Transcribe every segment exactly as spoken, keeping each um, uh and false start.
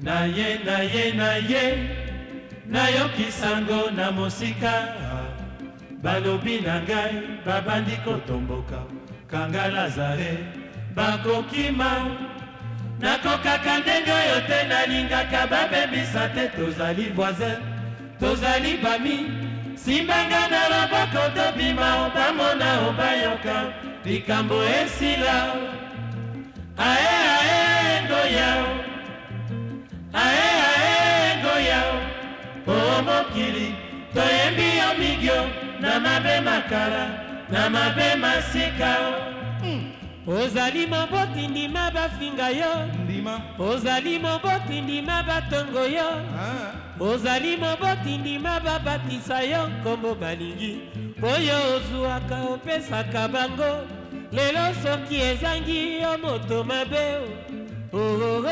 Na ye, na ye, na ye, na yo kisango na mosika. Balobi na ngai, babandi kotomboka. Kanga Lazare, bakokima. Nakokaka ndenge oyo te nalingaka babebisa te tozali voisin, tozali bami. Simbanga na loboko tobima obamona obayoka likambo esila. Ae ae ngoya, ae ae ngoya, o mokili toyembi yo migyo na mabe makala na mabe masika. Ozali moboti ndima bafinga yo, ndima ozali moboti ndima batongo yo, ozali moboti ndima babatisa yo kombo balingi oyo ozwaka opesaka bango. Lelo soki ezangi yo moto mabe oh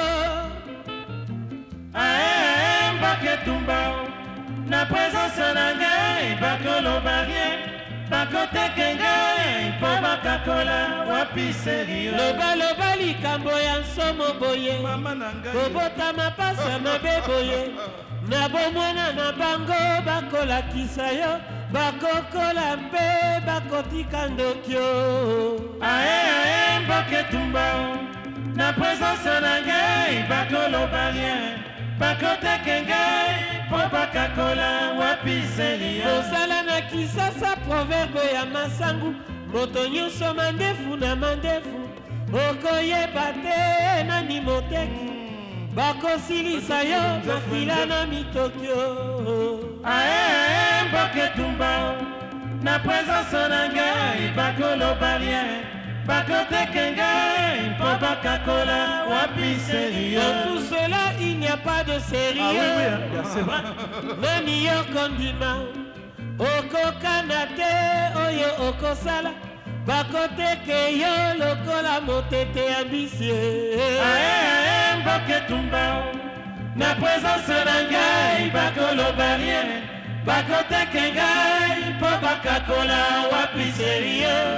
ae ae mboke tumba na présence na ngai bakoloba rien, bakoteke ngai mpo bakakola wapi serio. Loba loba likambo ya nsomo boye, kobota mapasa mabe boye. Na bomwana na bango bakolakisa yo, bakokola mpe bakotika ndokyo. Ae ae mboke tumba na présence na ngai bakoloba rien, bakoteke ngai mpo bakakola wapi serio. Osala na Kisasa proverbe ya masangu, moto nyonso mandefu na mandefu okoyeba te nani moteki. Bakosilisa yo mafila na mitokyo. Ae ae mboke tumba na présence na ngai bakoloba rien, bakoteke ngai mpo bakakola wapi sérieux. Dans tout cela il n'y a pas de sérieux. Ah oui, oui, c'est vrai. Nani yo kondima okokana te oyo okosala, bakoteke yo lokola motete ambitieux. Ae ae mboke tumba na présence na ngai bakoloba rien, bakoteke ngai mpo bakakola wapi sérieux.